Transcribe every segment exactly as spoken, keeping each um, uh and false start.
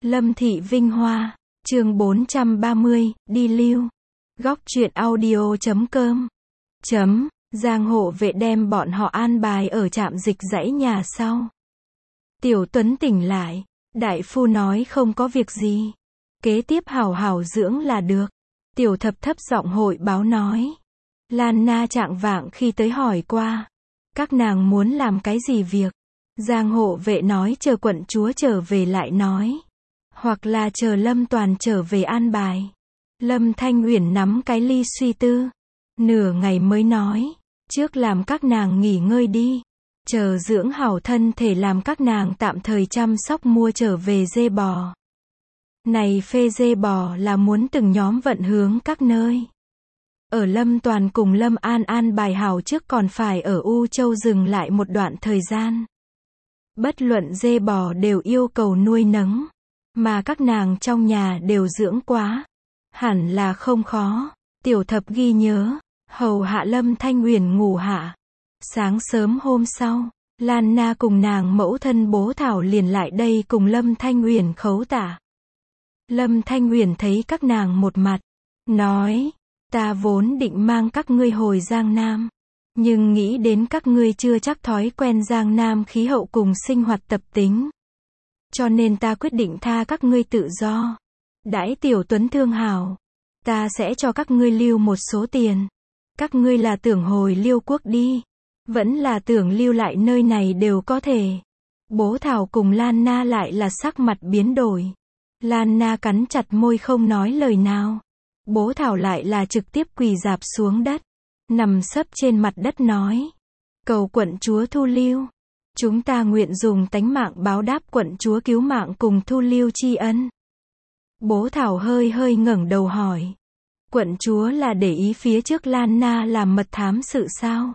Lâm Thị Vinh Hoa, chương bốn trăm ba mươi, đi lưu. Góc truyện audio chấm com. Chấm, Giang hộ vệ đem bọn họ an bài ở trạm dịch dãy nhà sau. Tiểu Tuấn tỉnh lại, đại phu nói không có việc gì. Kế tiếp hảo hảo dưỡng là được. Tiểu Thập thấp giọng hội báo nói. Lan Na trạng vạng khi tới hỏi qua. Các nàng muốn làm cái gì việc? Giang hộ vệ nói chờ quận chúa trở về lại nói. Hoặc là chờ Lâm Toàn trở về an bài. Lâm Thanh Uyển nắm cái ly suy tư. Nửa ngày mới nói. Trước làm các nàng nghỉ ngơi đi. Chờ dưỡng hảo thân thể làm các nàng tạm thời chăm sóc mua trở về dê bò. Này phê dê bò là muốn từng nhóm vận hướng các nơi. Ở Lâm Toàn cùng Lâm An an bài hảo trước còn phải ở U Châu dừng lại một đoạn thời gian. Bất luận dê bò đều yêu cầu nuôi nấng. Mà các nàng trong nhà đều dưỡng quá. Hẳn là không khó. Tiểu Thập ghi nhớ. Hầu hạ Lâm Thanh Uyển ngủ hạ. Sáng sớm hôm sau, Lan Na cùng nàng mẫu thân Bố Thảo liền lại đây cùng Lâm Thanh Uyển khấu tả. Lâm Thanh Uyển thấy các nàng một mặt. Nói. Ta vốn định mang các ngươi hồi Giang Nam. Nhưng nghĩ đến các ngươi chưa chắc thói quen Giang Nam khí hậu cùng sinh hoạt tập tính. Cho nên ta quyết định tha các ngươi tự do. Đãi Tiểu Tuấn thương hảo. Ta sẽ cho các ngươi lưu một số tiền. Các ngươi là tưởng hồi Liêu quốc đi. Vẫn là tưởng lưu lại nơi này đều có thể. Bố Thảo cùng Lan Na lại là sắc mặt biến đổi. Lan Na cắn chặt môi không nói lời nào. Bố Thảo lại là trực tiếp quỳ rạp xuống đất. Nằm sấp trên mặt đất nói. Cầu quận chúa thu lưu. Chúng ta nguyện dùng tánh mạng báo đáp quận chúa cứu mạng cùng thu lưu tri ân. Bố Thảo hơi hơi ngẩng đầu hỏi. Quận chúa là để ý phía trước Lan Na làm mật thám sự sao?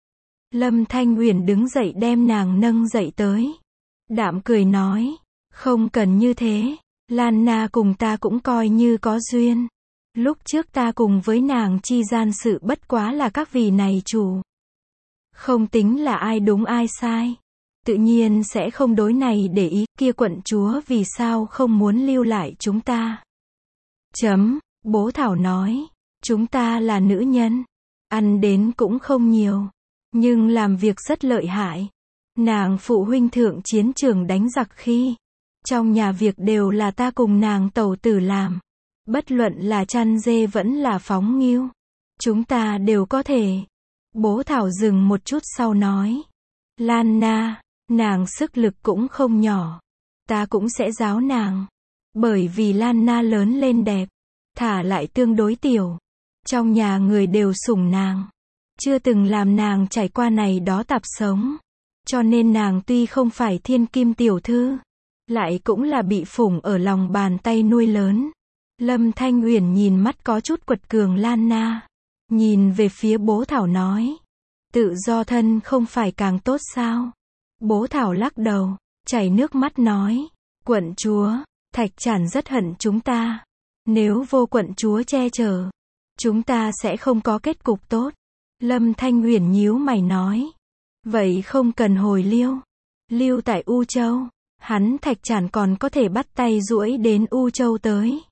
Lâm Thanh Uyển đứng dậy đem nàng nâng dậy tới. Đạm cười nói. Không cần như thế. Lan Na cùng ta cũng coi như có duyên. Lúc trước ta cùng với nàng chi gian sự bất quá là các vị này chủ. Không tính là ai đúng ai sai. Tự nhiên sẽ không đối này để ý. Kia quận chúa vì sao không muốn lưu lại chúng ta? Chấm, Bố Thảo nói. Chúng ta là nữ nhân. Ăn đến cũng không nhiều. Nhưng làm việc rất lợi hại. Nàng phụ huynh thượng chiến trường đánh giặc khi. Trong nhà việc đều là ta cùng nàng tẩu tử làm. Bất luận là chăn dê vẫn là phóng ngưu. Chúng ta đều có thể. Bố Thảo dừng một chút sau nói. Lan Na, nàng sức lực cũng không nhỏ. Ta cũng sẽ giáo nàng. Bởi vì Lan Na lớn lên đẹp. Thả lại tương đối tiểu. Trong nhà người đều sủng nàng. Chưa từng làm nàng trải qua này đó tạp sống. Cho nên nàng tuy không phải thiên kim tiểu thư. Lại cũng là bị phủng ở lòng bàn tay nuôi lớn. Lâm Thanh Uyển nhìn mắt có chút quật cường Lan Na. Nhìn về phía Bố Thảo nói. Tự do thân không phải càng tốt sao? Bố Thảo lắc đầu, chảy nước mắt nói. Quận chúa, Thạch Trản rất hận chúng ta. Nếu vô quận chúa che chở, chúng ta sẽ không có kết cục tốt. Lâm Thanh Uyển nhíu mày nói. Vậy không cần hồi Liêu. Lưu tại U Châu. Hắn Thạch Trản còn có thể bắt tay duỗi đến U Châu tới.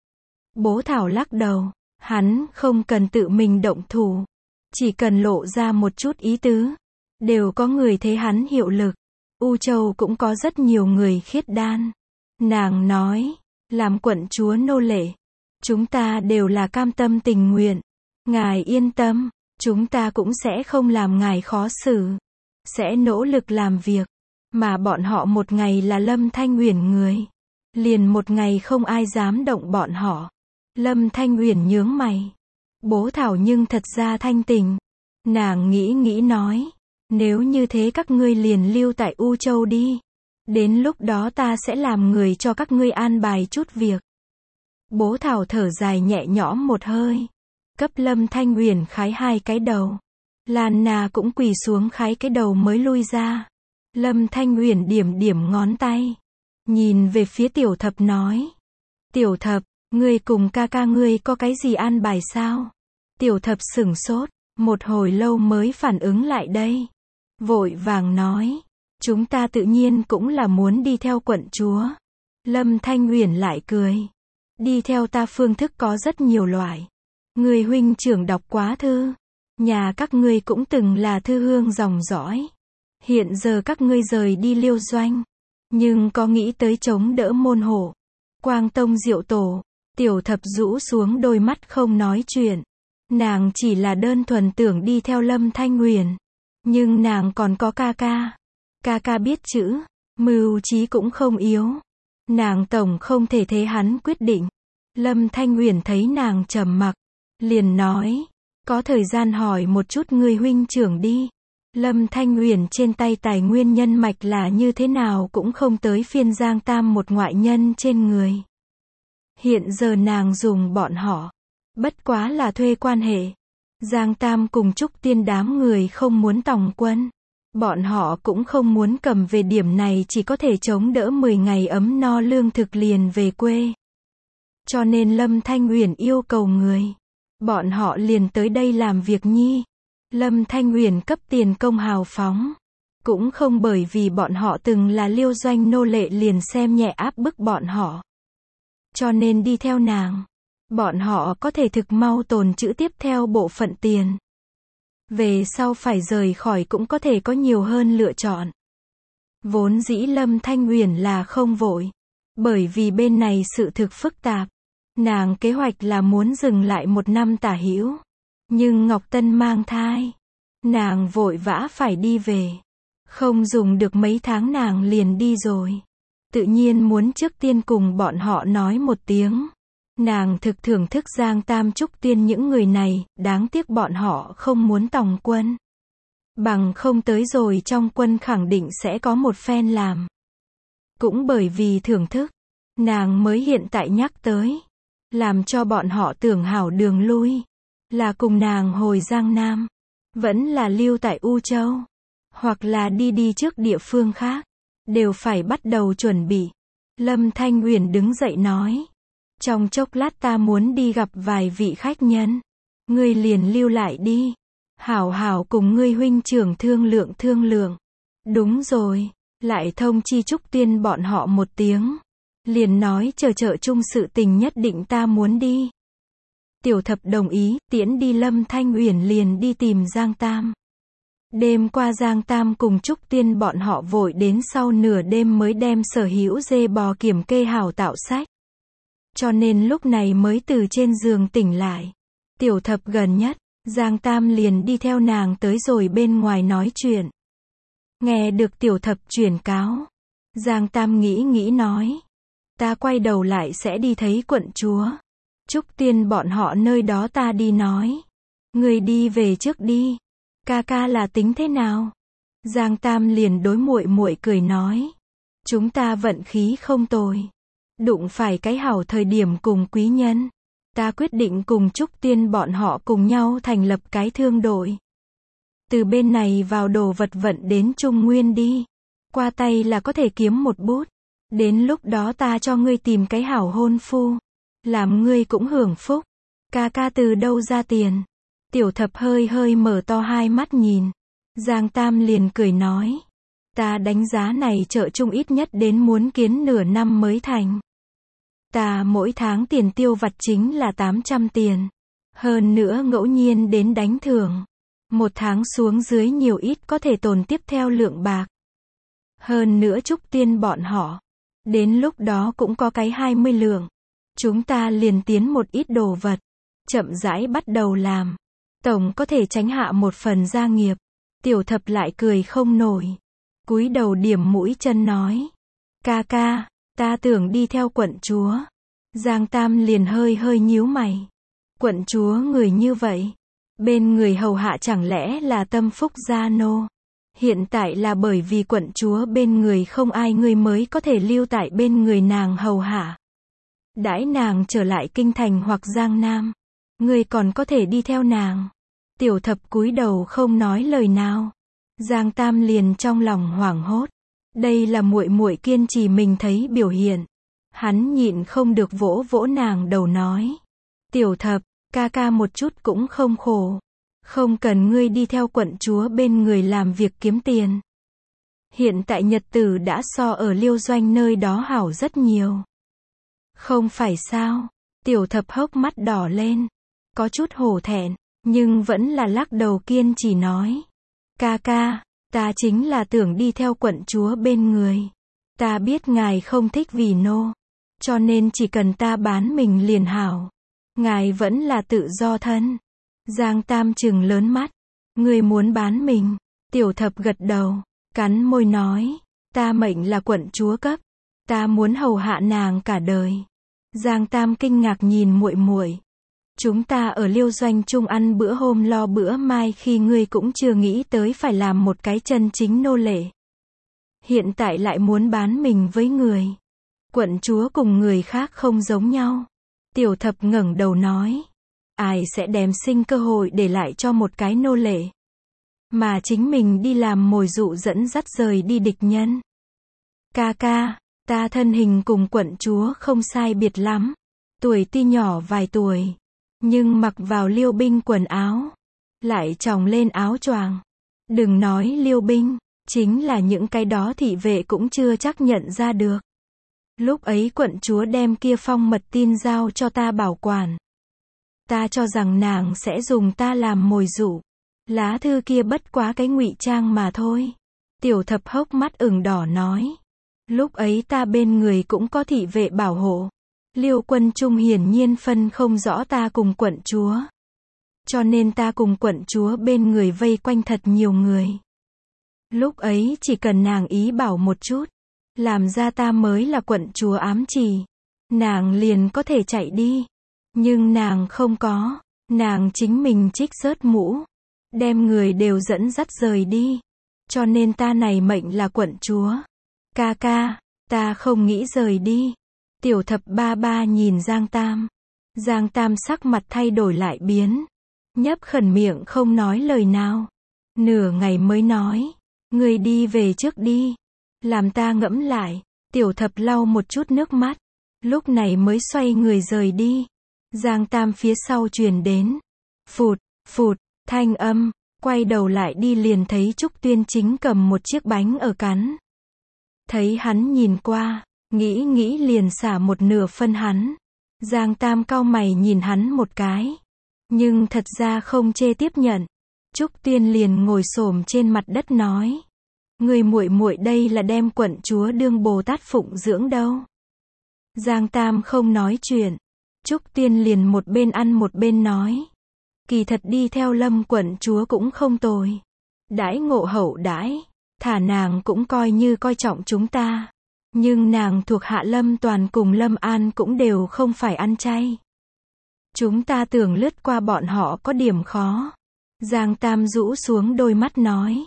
Bố Thảo lắc đầu. Hắn không cần tự mình động thủ. Chỉ cần lộ ra một chút ý tứ. Đều có người thế hắn hiệu lực. U Châu cũng có rất nhiều người khiết đan. Nàng nói. Làm quận chúa nô lệ. Chúng ta đều là cam tâm tình nguyện. Ngài yên tâm. Chúng ta cũng sẽ không làm ngài khó xử. Sẽ nỗ lực làm việc. Mà bọn họ một ngày là Lâm Thanh Uyển người. Liền một ngày không ai dám động bọn họ. Lâm Thanh Uyển nhướng mày. Bố Thảo nhưng thật ra thanh tình. Nàng nghĩ nghĩ nói. Nếu như thế các ngươi liền lưu tại U Châu đi. Đến lúc đó ta sẽ làm người cho các ngươi an bài chút việc. Bố Thảo thở dài nhẹ nhõm một hơi. Cấp Lâm Thanh Uyển khái hai cái đầu. Lan Na cũng quỳ xuống khái cái đầu mới lui ra. Lâm Thanh Uyển điểm điểm ngón tay. Nhìn về phía Tiểu Thập nói. Tiểu Thập, ngươi cùng ca ca ngươi có cái gì an bài sao? Tiểu Thập sửng sốt. Một hồi lâu mới phản ứng lại đây. Vội vàng nói. Chúng ta tự nhiên cũng là muốn đi theo quận chúa. Lâm Thanh Uyển lại cười. Đi theo ta phương thức có rất nhiều loại. Người huynh trưởng đọc quá thư. Nhà các ngươi cũng từng là thư hương dòng dõi. Hiện giờ các ngươi rời đi Liêu Doanh. Nhưng có nghĩ tới chống đỡ môn hộ. Quang Tông Diệu Tổ. Tiểu Thập rũ xuống đôi mắt không nói chuyện. Nàng chỉ là đơn thuần tưởng đi theo Lâm Thanh Uyển. Nhưng nàng còn có ca ca. Ca ca biết chữ. Mưu trí cũng không yếu. Nàng tổng không thể thế hắn quyết định. Lâm Thanh Uyển thấy nàng trầm mặc. Liền nói. Có thời gian hỏi một chút người huynh trưởng đi. Lâm Thanh Uyển trên tay tài nguyên nhân mạch là như thế nào cũng không tới phiên Giang Tam một ngoại nhân trên người. Hiện giờ nàng dùng bọn họ. Bất quá là thuê quan hệ. Giang Tam cùng Trúc Tiên đám người không muốn tòng quân. Bọn họ cũng không muốn cầm về điểm này chỉ có thể chống đỡ mười ngày ấm no lương thực liền về quê. Cho nên Lâm Thanh Uyển yêu cầu người. Bọn họ liền tới đây làm việc nhi. Lâm Thanh Uyển cấp tiền công hào phóng. Cũng không bởi vì bọn họ từng là Liêu Doanh nô lệ liền xem nhẹ áp bức bọn họ. Cho nên đi theo nàng. Bọn họ có thể thực mau tồn trữ tiếp theo bộ phận tiền. Về sau phải rời khỏi cũng có thể có nhiều hơn lựa chọn. Vốn dĩ Lâm Thanh Uyển là không vội. Bởi vì bên này sự thực phức tạp. Nàng kế hoạch là muốn dừng lại một năm tả hữu. Nhưng Ngọc Tân mang thai. Nàng vội vã phải đi về. Không dùng được mấy tháng nàng liền đi rồi. Tự nhiên muốn trước tiên cùng bọn họ nói một tiếng. Nàng thực thưởng thức Giang Tam Trúc Tiên những người này, đáng tiếc bọn họ không muốn tòng quân. Bằng không tới rồi trong quân khẳng định sẽ có một phen làm. Cũng bởi vì thưởng thức, nàng mới hiện tại nhắc tới. Làm cho bọn họ tưởng hảo đường lui. Là cùng nàng hồi Giang Nam. Vẫn là lưu tại U Châu. Hoặc là đi đi trước địa phương khác. Đều phải bắt đầu chuẩn bị. Lâm Thanh Uyển đứng dậy nói. Trong chốc lát ta muốn đi gặp vài vị khách nhân. Ngươi liền lưu lại đi. Hảo hảo cùng ngươi huynh trưởng thương lượng thương lượng. Đúng rồi. Lại thông chi Trúc Tiên bọn họ một tiếng. Liền nói chờ trợ chung sự tình nhất định ta muốn đi. Tiểu Thập đồng ý, tiễn đi Lâm Thanh Uyển liền đi tìm Giang Tam. Đêm qua Giang Tam cùng Trúc Tiên bọn họ vội đến sau nửa đêm mới đem sở hữu dê bò kiểm kê hảo tạo sách. Cho nên lúc này mới từ trên giường tỉnh lại. Tiểu Thập gần nhất, Giang Tam liền đi theo nàng tới rồi bên ngoài nói chuyện. Nghe được Tiểu Thập truyền cáo. Giang Tam nghĩ nghĩ nói. Ta quay đầu lại sẽ đi thấy quận chúa. Trúc Tiên bọn họ nơi đó ta đi nói. Người đi về trước đi. Ca ca là tính thế nào? Giang Tam liền đối muội muội cười nói. Chúng ta vận khí không tồi. Đụng phải cái hảo thời điểm cùng quý nhân. Ta quyết định cùng Trúc Tiên bọn họ cùng nhau thành lập cái thương đội. Từ bên này vào đồ vật vận đến Trung Nguyên đi. Qua tay là có thể kiếm một bút. Đến lúc đó ta cho ngươi tìm cái hảo hôn phu. Làm ngươi cũng hưởng phúc. Ca ca từ đâu ra tiền? Tiểu Thập hơi hơi mở to hai mắt nhìn. Giang Tam liền cười nói. Ta đánh giá này chợ chung ít nhất đến muốn kiến nửa năm mới thành. Ta mỗi tháng tiền tiêu vặt chính là tám trăm tiền. Hơn nữa ngẫu nhiên đến đánh thưởng. Một tháng xuống dưới nhiều ít có thể tồn tiếp theo lượng bạc. Hơn nữa Trúc Tiên bọn họ. Đến lúc đó cũng có cái hai mươi lượng. Chúng ta liền tiến một ít đồ vật. Chậm rãi bắt đầu làm. Tổng có thể tránh hạ một phần gia nghiệp. Tiểu Thập lại cười không nổi. Cúi đầu điểm mũi chân nói. Ca ca, ta tưởng đi theo quận chúa. Giang Tam liền hơi hơi nhíu mày. Quận chúa người như vậy. Bên người hầu hạ chẳng lẽ là tâm phúc gia nô. Hiện tại là bởi vì quận chúa bên người không ai người mới có thể lưu tại bên người nàng hầu hạ. Đãi nàng trở lại kinh thành hoặc Giang Nam. Người còn có thể đi theo nàng. Tiểu Thập cúi đầu không nói lời nào. Giang Tam liền trong lòng hoảng hốt. Đây là muội muội kiên trì mình thấy biểu hiện. Hắn nhịn không được vỗ vỗ nàng đầu nói. Tiểu Thập, ca ca một chút cũng không khổ. Không cần ngươi đi theo quận chúa bên người làm việc kiếm tiền. Hiện tại nhật tử đã so ở Liêu Doanh nơi đó hảo rất nhiều. Không phải sao? Tiểu thập hốc mắt đỏ lên. Có chút hổ thẹn, nhưng vẫn là lắc đầu kiên trì nói. Ca ca, ta chính là tưởng đi theo quận chúa bên người. Ta biết ngài không thích vì nô. Cho nên chỉ cần ta bán mình liền hảo. Ngài vẫn là tự do thân. Giang Tam trừng lớn mắt. Ngươi muốn bán mình. Tiểu thập gật đầu, cắn môi nói. Ta mệnh là quận chúa cấp. Ta muốn hầu hạ nàng cả đời. Giang Tam kinh ngạc nhìn muội muội. Chúng ta ở Liêu Doanh chung ăn bữa hôm lo bữa mai khi ngươi cũng chưa nghĩ tới phải làm một cái chân chính nô lệ. Hiện tại lại muốn bán mình với người. Quận chúa cùng người khác không giống nhau. Tiểu thập ngẩng đầu nói. Ai sẽ đem sinh cơ hội để lại cho một cái nô lệ. Mà chính mình đi làm mồi dụ dẫn dắt rời đi địch nhân. Ca ca, ta thân hình cùng quận chúa không sai biệt lắm. Tuổi tuy nhỏ vài tuổi. Nhưng mặc vào liêu binh quần áo. Lại tròng lên áo choàng. Đừng nói liêu binh. Chính là những cái đó thị vệ cũng chưa chắc nhận ra được. Lúc ấy quận chúa đem kia phong mật tin giao cho ta bảo quản. Ta cho rằng nàng sẽ dùng ta làm mồi dụ. Lá thư kia bất quá cái ngụy trang mà thôi. Tiểu thập hốc mắt ửng đỏ nói. Lúc ấy ta bên người cũng có thị vệ bảo hộ. Liêu quân trung hiển nhiên phân không rõ ta cùng quận chúa. Cho nên ta cùng quận chúa bên người vây quanh thật nhiều người. Lúc ấy chỉ cần nàng ý bảo một chút. Làm ra ta mới là quận chúa ám chỉ. Nàng liền có thể chạy đi. Nhưng nàng không có. Nàng chính mình trích rớt mũ. Đem người đều dẫn dắt rời đi. Cho nên ta này mệnh là quận chúa. Ca ca, ta không nghĩ rời đi. Tiểu thập ba ba nhìn Giang Tam. Giang Tam sắc mặt thay đổi lại biến. Nhấp khẩn miệng không nói lời nào. Nửa ngày mới nói. Người đi về trước đi. Làm ta ngẫm lại. Tiểu thập lau một chút nước mắt. Lúc này mới xoay người rời đi. Giang Tam phía sau truyền đến. Phụt, phụt, thanh âm. Quay đầu lại đi liền thấy Trúc Tuyên chính cầm một chiếc bánh ở cắn. Thấy hắn nhìn qua. Nghĩ nghĩ liền xả một nửa phân hắn. Giang Tam cau mày nhìn hắn một cái. Nhưng thật ra không chê tiếp nhận. Trúc Tuyên liền ngồi xổm trên mặt đất nói. Người muội muội đây là đem quận chúa đương Bồ Tát phụng dưỡng đâu. Giang Tam không nói chuyện. Trúc Tuyên liền một bên ăn một bên nói. Kỳ thật đi theo Lâm quận chúa cũng không tồi. Đãi ngộ hậu đãi. Thả nàng cũng coi như coi trọng chúng ta. Nhưng nàng thuộc hạ Lâm Toàn cùng Lâm An cũng đều không phải ăn chay. Chúng ta tưởng lướt qua bọn họ có điểm khó. Giang Tam rũ xuống đôi mắt nói.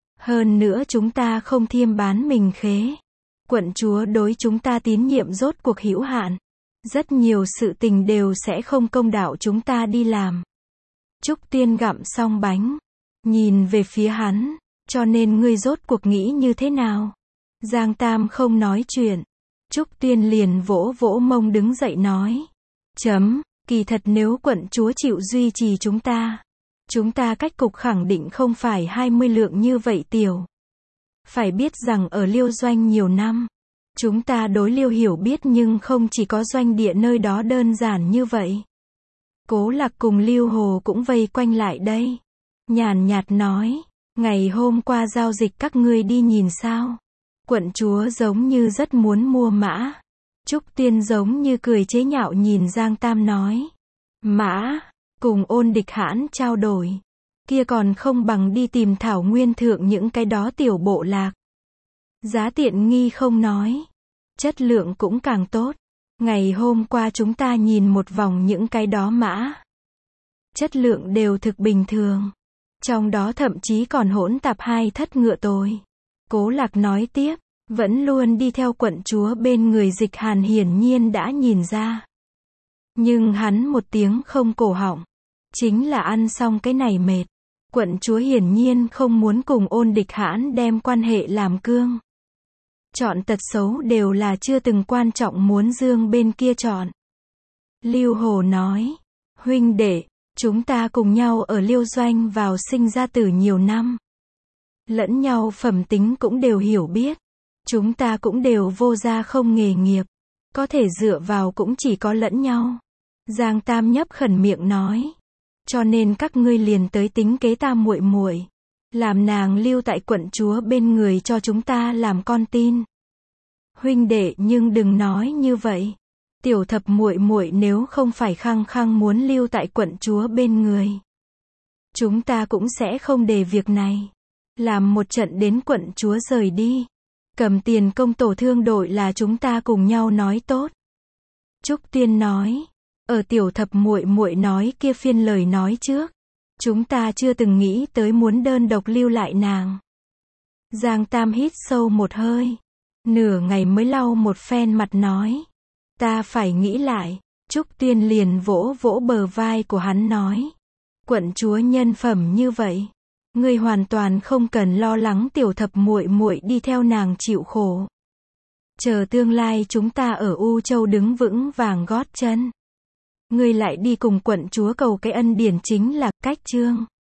Hơn nữa chúng ta không thiêm bán mình khế. Quận chúa đối chúng ta tín nhiệm rốt cuộc hữu hạn. Rất nhiều sự tình đều sẽ không công đạo chúng ta đi làm. Trúc Tiên gặm xong bánh. Nhìn về phía hắn. Cho nên ngươi rốt cuộc nghĩ như thế nào? Giang Tam không nói chuyện. Trúc Tuyên liền vỗ vỗ mông đứng dậy nói. Chấm, kỳ thật nếu quận chúa chịu duy trì chúng ta. Chúng ta cách cục khẳng định không phải hai mươi lượng như vậy tiểu. Phải biết rằng ở Liêu Doanh nhiều năm. Chúng ta đối Liêu hiểu biết nhưng không chỉ có doanh địa nơi đó đơn giản như vậy. Cố Lạc cùng Liêu Hồ cũng vây quanh lại đây. Nhàn nhạt nói. Ngày hôm qua giao dịch các ngươi đi nhìn sao? Quận chúa giống như rất muốn mua mã. Trúc Tuyên giống như cười chế nhạo nhìn Giang Tam nói. Mã, cùng Ôn Địch Hãn trao đổi. Kia còn không bằng đi tìm Thảo Nguyên thượng những cái đó tiểu bộ lạc. Giá tiện nghi không nói. Chất lượng cũng càng tốt. Ngày hôm qua chúng ta nhìn một vòng những cái đó mã. Chất lượng đều thực bình thường. Trong đó thậm chí còn hỗn tạp hai thất ngựa tồi. Cố Lạc nói tiếp, vẫn luôn đi theo quận chúa bên người Dịch Hàn hiển nhiên đã nhìn ra. Nhưng hắn một tiếng không cổ họng. Chính là ăn xong cái này mệt. Quận chúa hiển nhiên không muốn cùng Ôn Địch Hãn đem quan hệ làm cương. Chọn tật xấu đều là chưa từng quan trọng muốn dương bên kia chọn. Lưu Hồ nói, huynh đệ, chúng ta cùng nhau ở Liêu Doanh vào sinh ra tử nhiều năm. Lẫn nhau phẩm tính cũng đều hiểu biết. Chúng ta cũng đều vô gia không nghề nghiệp. Có thể dựa vào cũng chỉ có lẫn nhau. Giang Tam nhấp khẩn miệng nói. Cho nên các ngươi liền tới tính kế ta muội muội, làm nàng lưu tại quận chúa bên người cho chúng ta làm con tin. Huynh đệ nhưng đừng nói như vậy. Tiểu thập muội muội nếu không phải khăng khăng muốn lưu tại quận chúa bên người, chúng ta cũng sẽ không để việc này. Làm một trận đến quận chúa rời đi. Cầm tiền công tổ thương đội là chúng ta cùng nhau nói tốt. Trúc Tiên nói. Ở tiểu thập muội muội nói kia phiên lời nói trước, chúng ta chưa từng nghĩ tới muốn đơn độc lưu lại nàng. Giang Tam hít sâu một hơi. Nửa ngày mới lau một phen mặt nói. Ta phải nghĩ lại. Trúc Tiên liền vỗ vỗ bờ vai của hắn nói. Quận chúa nhân phẩm như vậy, ngươi hoàn toàn không cần lo lắng tiểu thập muội muội đi theo nàng chịu khổ. Chờ tương lai chúng ta ở U Châu đứng vững vàng gót chân, ngươi lại đi cùng quận chúa cầu cái ân điển chính là cách chương.